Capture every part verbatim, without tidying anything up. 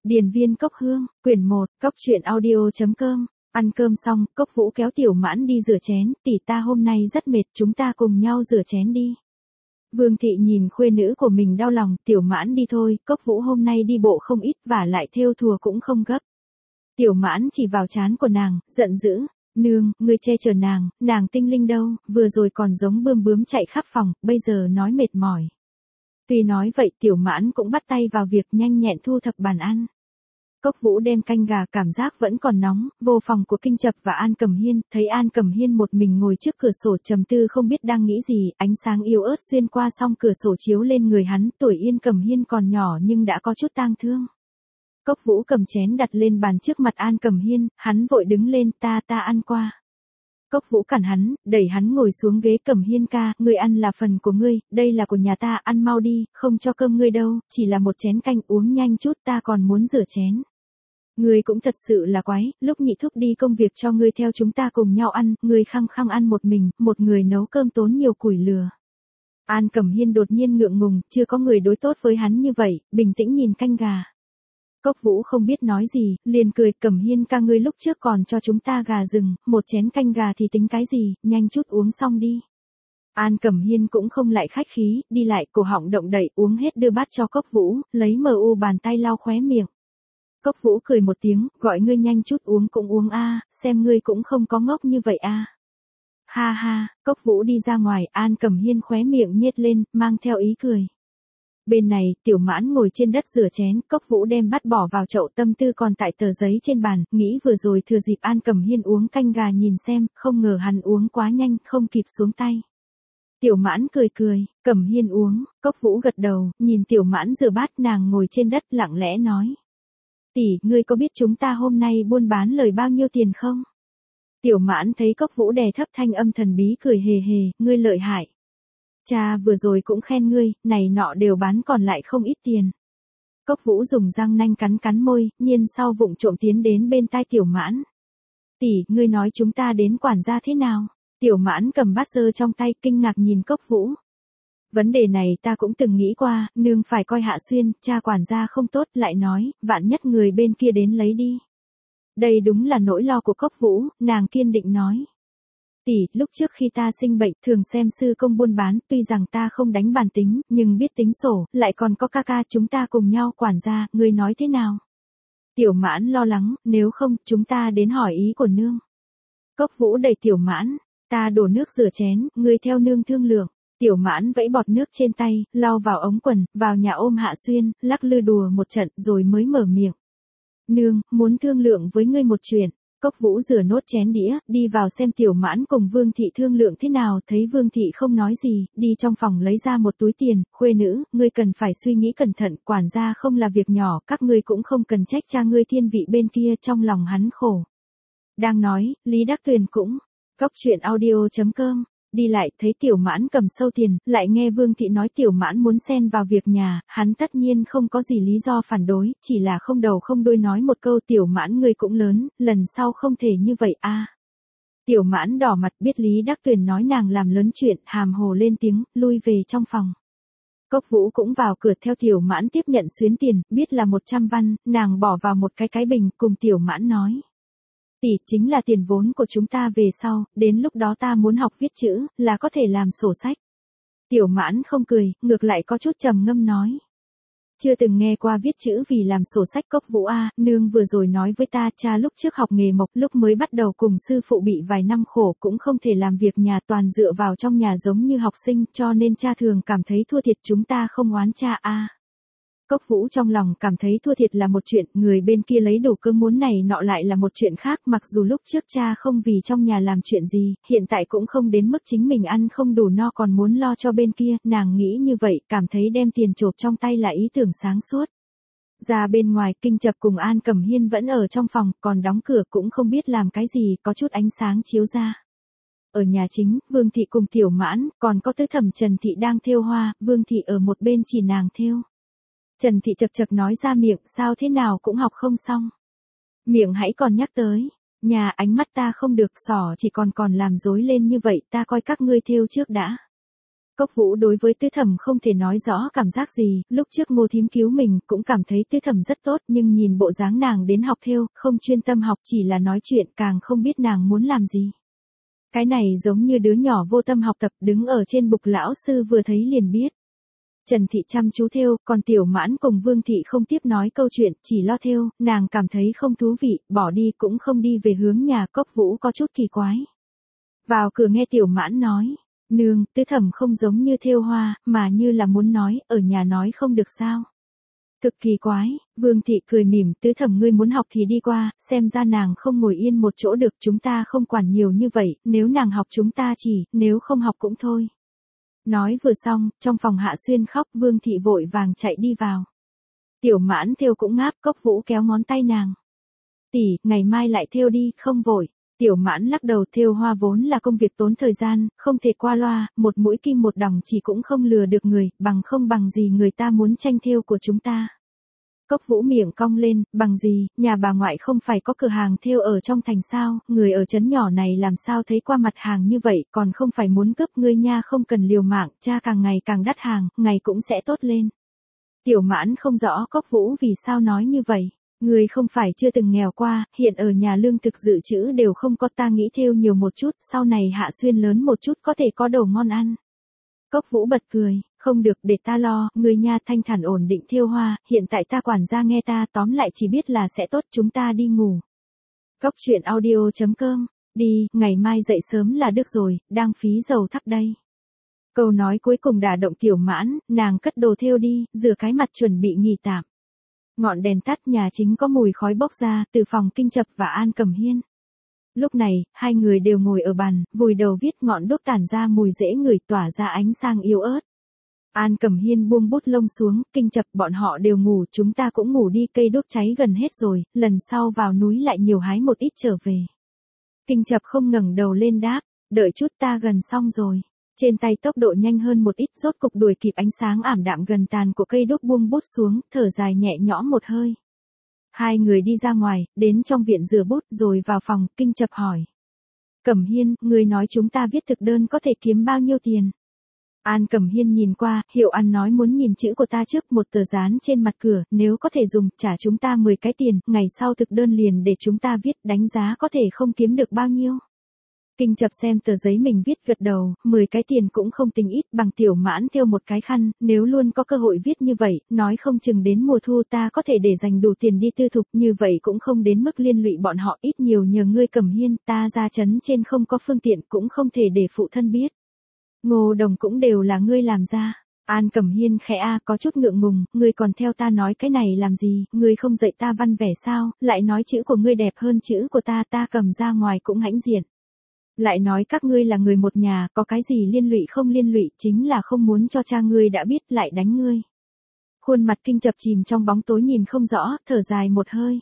Điền viên Cốc Hương, quyển một, cốc truyện audio.com. Ăn cơm xong, Cốc Vũ kéo Tiểu Mãn đi rửa chén, tỷ ta hôm nay rất mệt, chúng ta cùng nhau rửa chén đi. Vương Thị nhìn khuê nữ của mình đau lòng, Tiểu Mãn đi thôi, Cốc Vũ hôm nay đi bộ không ít và lại thêu thùa cũng không gấp. Tiểu Mãn chỉ vào trán của nàng, giận dữ, nương, ngươi che chở nàng, nàng tinh linh đâu, vừa rồi còn giống bươm bướm chạy khắp phòng, bây giờ nói mệt mỏi. Tuy nói vậy Tiểu Mãn cũng bắt tay vào việc nhanh nhẹn thu thập bàn ăn. Cốc Vũ đem canh gà cảm giác vẫn còn nóng, vô phòng của Kinh Chập và An Cẩm Hiên, thấy An Cẩm Hiên một mình ngồi trước cửa sổ trầm tư không biết đang nghĩ gì, ánh sáng yếu ớt xuyên qua song cửa sổ chiếu lên người hắn, tuổi Yên Cẩm Hiên còn nhỏ nhưng đã có chút tang thương. Cốc Vũ cầm chén đặt lên bàn trước mặt An Cẩm Hiên, hắn vội đứng lên, ta ta ăn qua. Cốc Vũ cản hắn, đẩy hắn ngồi xuống ghế. Cẩm Hiên ca, ngươi ăn là phần của ngươi, đây là của nhà ta, ăn mau đi, không cho cơm ngươi đâu, chỉ là một chén canh, uống nhanh chút, ta còn muốn rửa chén. Ngươi cũng thật sự là quái, lúc nhị thúc đi công việc cho ngươi theo chúng ta cùng nhau ăn, ngươi khăng khăng ăn một mình, một người nấu cơm tốn nhiều củi lửa. An Cẩm Hiên đột nhiên ngượng ngùng, chưa có người đối tốt với hắn như vậy, bình tĩnh nhìn canh gà. Cốc Vũ không biết nói gì, liền cười, Cẩm Hiên ca ngươi lúc trước còn cho chúng ta gà rừng, một chén canh gà thì tính cái gì, nhanh chút uống xong đi. An Cẩm Hiên cũng không lại khách khí, đi lại, cổ họng động đậy, uống hết đưa bát cho Cốc Vũ, lấy mờ u bàn tay lau khóe miệng. Cốc Vũ cười một tiếng, gọi ngươi nhanh chút uống cũng uống a, xem ngươi cũng không có ngốc như vậy a. Ha ha, Cốc Vũ đi ra ngoài, An Cẩm Hiên khóe miệng nhếch lên, mang theo ý cười. Bên này, Tiểu Mãn ngồi trên đất rửa chén, Cốc Vũ đem bát bỏ vào chậu, tâm tư còn tại tờ giấy trên bàn, nghĩ vừa rồi thừa dịp An Cẩm Hiên uống canh gà nhìn xem, không ngờ hắn uống quá nhanh, không kịp xuống tay. Tiểu Mãn cười cười, Cẩm Hiên uống, Cốc Vũ gật đầu, nhìn Tiểu Mãn rửa bát, nàng ngồi trên đất lặng lẽ nói. Tỷ, ngươi có biết chúng ta hôm nay buôn bán lời bao nhiêu tiền không? Tiểu Mãn thấy Cốc Vũ đè thấp thanh âm thần bí cười hề hề, ngươi lợi hại. Cha vừa rồi cũng khen ngươi, này nọ đều bán còn lại không ít tiền. Cốc Vũ dùng răng nanh cắn cắn môi, nhiên sau vụng trộm tiến đến bên tai Tiểu Mãn. Tỷ, ngươi nói chúng ta đến quản gia thế nào? Tiểu Mãn cầm bát dơ trong tay, kinh ngạc nhìn Cốc Vũ. Vấn đề này ta cũng từng nghĩ qua, nương phải coi Hạ Xuyên, cha quản gia không tốt, lại nói, vạn nhất người bên kia đến lấy đi. Đây đúng là nỗi lo của Cốc Vũ, nàng kiên định nói. Tỷ, lúc trước khi ta sinh bệnh, thường xem sư công buôn bán, tuy rằng ta không đánh bàn tính, nhưng biết tính sổ, lại còn có ca ca, chúng ta cùng nhau quản gia, ngươi nói thế nào? Tiểu Mãn lo lắng, nếu không, chúng ta đến hỏi ý của nương. Cốc Vũ đẩy Tiểu Mãn, ta đổ nước rửa chén, ngươi theo nương thương lượng. Tiểu Mãn vẫy bọt nước trên tay, lau vào ống quần, vào nhà ôm Hạ Xuyên, lắc lư đùa một trận, rồi mới mở miệng. Nương, muốn thương lượng với ngươi một chuyện. Cốc Vũ rửa nốt chén đĩa, đi vào xem Tiểu Mãn cùng Vương Thị thương lượng thế nào, thấy Vương Thị không nói gì, đi trong phòng lấy ra một túi tiền, khuê nữ, ngươi cần phải suy nghĩ cẩn thận, quản gia không là việc nhỏ, các ngươi cũng không cần trách cha ngươi thiên vị bên kia, trong lòng hắn khổ. Đang nói, Lý Đắc Tuyền cũng, cốc truyện audio.com. Đi lại, thấy Tiểu Mãn cầm sâu tiền, lại nghe Vương Thị nói Tiểu Mãn muốn xen vào việc nhà, hắn tất nhiên không có gì lý do phản đối, chỉ là không đầu không đuôi nói một câu Tiểu Mãn ngươi cũng lớn, lần sau không thể như vậy a. À. Tiểu Mãn đỏ mặt biết Lý Đắc Tuyền nói nàng làm lớn chuyện, hàm hồ lên tiếng, lui về trong phòng. Cốc Vũ cũng vào cửa theo Tiểu Mãn tiếp nhận xuyến tiền, biết là một trăm văn, nàng bỏ vào một cái cái bình, cùng Tiểu Mãn nói. Tỷ, chính là tiền vốn của chúng ta về sau, đến lúc đó ta muốn học viết chữ, là có thể làm sổ sách. Tiểu Mãn không cười, ngược lại có chút trầm ngâm nói. Chưa từng nghe qua viết chữ vì làm sổ sách. Cốc Vũ a, nương vừa rồi nói với ta, cha lúc trước học nghề mộc, lúc mới bắt đầu cùng sư phụ bị vài năm khổ, cũng không thể làm việc nhà, toàn dựa vào trong nhà giống như học sinh, cho nên cha thường cảm thấy thua thiệt, chúng ta không oán cha a. À. Cốc Vũ trong lòng cảm thấy thua thiệt là một chuyện, người bên kia lấy đủ cơm muốn này nọ lại là một chuyện khác, mặc dù lúc trước cha không vì trong nhà làm chuyện gì, hiện tại cũng không đến mức chính mình ăn không đủ no còn muốn lo cho bên kia, nàng nghĩ như vậy, cảm thấy đem tiền chộp trong tay là ý tưởng sáng suốt. Ra bên ngoài, Kinh Chập cùng An Cẩm Hiên vẫn ở trong phòng, còn đóng cửa cũng không biết làm cái gì, có chút ánh sáng chiếu ra. Ở nhà chính, Vương Thị cùng Tiểu Mãn, còn có Tứ Thẩm Trần Thị đang thêu hoa, Vương Thị ở một bên chỉ nàng thêu. Trần Thị chật chật nói ra miệng, sao thế nào cũng học không xong. Miệng hãy còn nhắc tới, nhà ánh mắt ta không được, xỏ chỉ còn còn làm dối lên như vậy, ta coi các ngươi thêu trước đã. Cốc Vũ đối với Tứ Thẩm không thể nói rõ cảm giác gì, lúc trước Ngô thím cứu mình cũng cảm thấy Tứ Thẩm rất tốt, nhưng nhìn bộ dáng nàng đến học thêu, không chuyên tâm học, chỉ là nói chuyện, càng không biết nàng muốn làm gì. Cái này giống như đứa nhỏ vô tâm học tập, đứng ở trên bục lão sư vừa thấy liền biết. Trần Thị chăm chú thêu, còn Tiểu Mãn cùng Vương Thị không tiếp nói câu chuyện, chỉ lo thêu, nàng cảm thấy không thú vị, bỏ đi cũng không đi về hướng nhà. Cốc Vũ có chút kỳ quái. Vào cửa nghe Tiểu Mãn nói, nương, Tứ Thẩm không giống như thêu hoa, mà như là muốn nói, ở nhà nói không được sao. Cực kỳ quái, Vương Thị cười mỉm, Tứ Thẩm ngươi muốn học thì đi qua, xem ra nàng không ngồi yên một chỗ được, chúng ta không quản nhiều như vậy, nếu nàng học chúng ta chỉ, nếu không học cũng thôi. Nói vừa xong, trong phòng Hạ Xuyên khóc, Vương Thị vội vàng chạy đi vào. Tiểu Mãn thêu cũng ngáp, Cốc Vũ kéo ngón tay nàng. Tỷ, ngày mai lại thêu đi, không vội. Tiểu Mãn lắc đầu, thêu hoa vốn là công việc tốn thời gian, không thể qua loa, một mũi kim một đồng chỉ cũng không lừa được người, bằng không bằng gì người ta muốn tranh thêu của chúng ta. Cốc Vũ miệng cong lên, bằng gì, nhà bà ngoại không phải có cửa hàng thêu ở trong thành sao, người ở trấn nhỏ này làm sao thấy qua mặt hàng như vậy, còn không phải muốn cướp ngươi nha, không cần liều mạng, cha càng ngày càng đắt hàng, ngày cũng sẽ tốt lên. Tiểu Mãn không rõ Cốc Vũ vì sao nói như vậy. Người không phải chưa từng nghèo qua, hiện ở nhà lương thực dự trữ đều không có, ta nghĩ thêu nhiều một chút, sau này Hạ Xuyên lớn một chút có thể có đồ ngon ăn. Cốc Vũ bật cười, không được, để ta lo, người nha thanh thản ổn định thêu hoa, hiện tại ta quản gia nghe ta, tóm lại chỉ biết là sẽ tốt, chúng ta đi ngủ. Cốc truyện audio chấm com, đi, ngày mai dậy sớm là được rồi, đang phí dầu thắp đây. Câu nói cuối cùng đả động Tiểu Mãn, nàng cất đồ thêu đi, rửa cái mặt chuẩn bị nghỉ tạm. Ngọn đèn tắt, nhà chính có mùi khói bốc ra, từ phòng Kinh Chập và An Cẩm Hiên. Lúc này, hai người đều ngồi ở bàn, vùi đầu viết, ngọn đuốc tản ra mùi dễ ngửi, tỏa ra ánh sáng yếu ớt. An Cẩm Hiên buông bút lông xuống, Kinh Chập, bọn họ đều ngủ, chúng ta cũng ngủ đi, cây đuốc cháy gần hết rồi, lần sau vào núi lại nhiều hái một ít trở về. Kinh Chập không ngẩng đầu lên đáp, đợi chút, ta gần xong rồi. Trên tay tốc độ nhanh hơn một ít, rốt cục đuổi kịp ánh sáng ảm đạm gần tàn của cây đuốc, buông bút xuống, thở dài nhẹ nhõm một hơi. Hai người đi ra ngoài, đến trong viện rửa bút rồi vào phòng, Kinh Chập hỏi. Cẩm Hiên, người nói chúng ta viết thực đơn có thể kiếm bao nhiêu tiền? An Cẩm Hiên nhìn qua, Hiệu An nói muốn nhìn chữ của ta trước, một tờ dán trên mặt cửa, nếu có thể dùng, trả chúng ta mười cái tiền, ngày sau thực đơn liền để chúng ta viết, đánh giá có thể không kiếm được bao nhiêu. Kinh Chập xem tờ giấy mình viết gật đầu, mười cái tiền cũng không tính ít, bằng Tiểu Mãn thêu một cái khăn, nếu luôn có cơ hội viết như vậy, nói không chừng đến mùa thu ta có thể để dành đủ tiền đi tư thục, như vậy cũng không đến mức liên lụy bọn họ, ít nhiều nhờ ngươi Cẩm Hiên, ta ra trấn trên không có phương tiện, cũng không thể để phụ thân biết. Ngô đồng cũng đều là ngươi làm ra. An Cẩm Hiên khẽ a, có chút ngượng ngùng, ngươi còn theo ta nói cái này làm gì, ngươi không dạy ta văn vẻ sao, lại nói chữ của ngươi đẹp hơn chữ của ta, ta cầm ra ngoài cũng hãnh diện. Lại nói các ngươi là người một nhà, có cái gì liên lụy không liên lụy, chính là không muốn cho cha ngươi đã biết lại đánh ngươi. Khuôn mặt Kinh Chập chìm trong bóng tối nhìn không rõ, thở dài một hơi.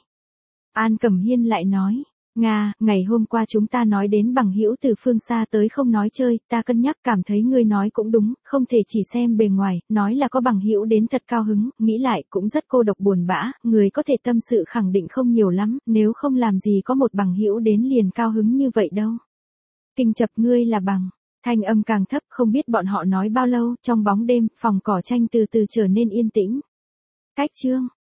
An Cẩm Hiên lại nói, Nga, ngày hôm qua chúng ta nói đến bằng hữu từ phương xa tới không nói chơi, ta cân nhắc cảm thấy ngươi nói cũng đúng, không thể chỉ xem bề ngoài, nói là có bằng hữu đến thật cao hứng, nghĩ lại cũng rất cô độc buồn bã, người có thể tâm sự khẳng định không nhiều lắm, nếu không làm gì có một bằng hữu đến liền cao hứng như vậy đâu. Kinh Chập, ngươi là bằng. Thanh âm càng thấp, không biết bọn họ nói bao lâu, trong bóng đêm, phòng cỏ tranh từ từ trở nên yên tĩnh. Cách chương.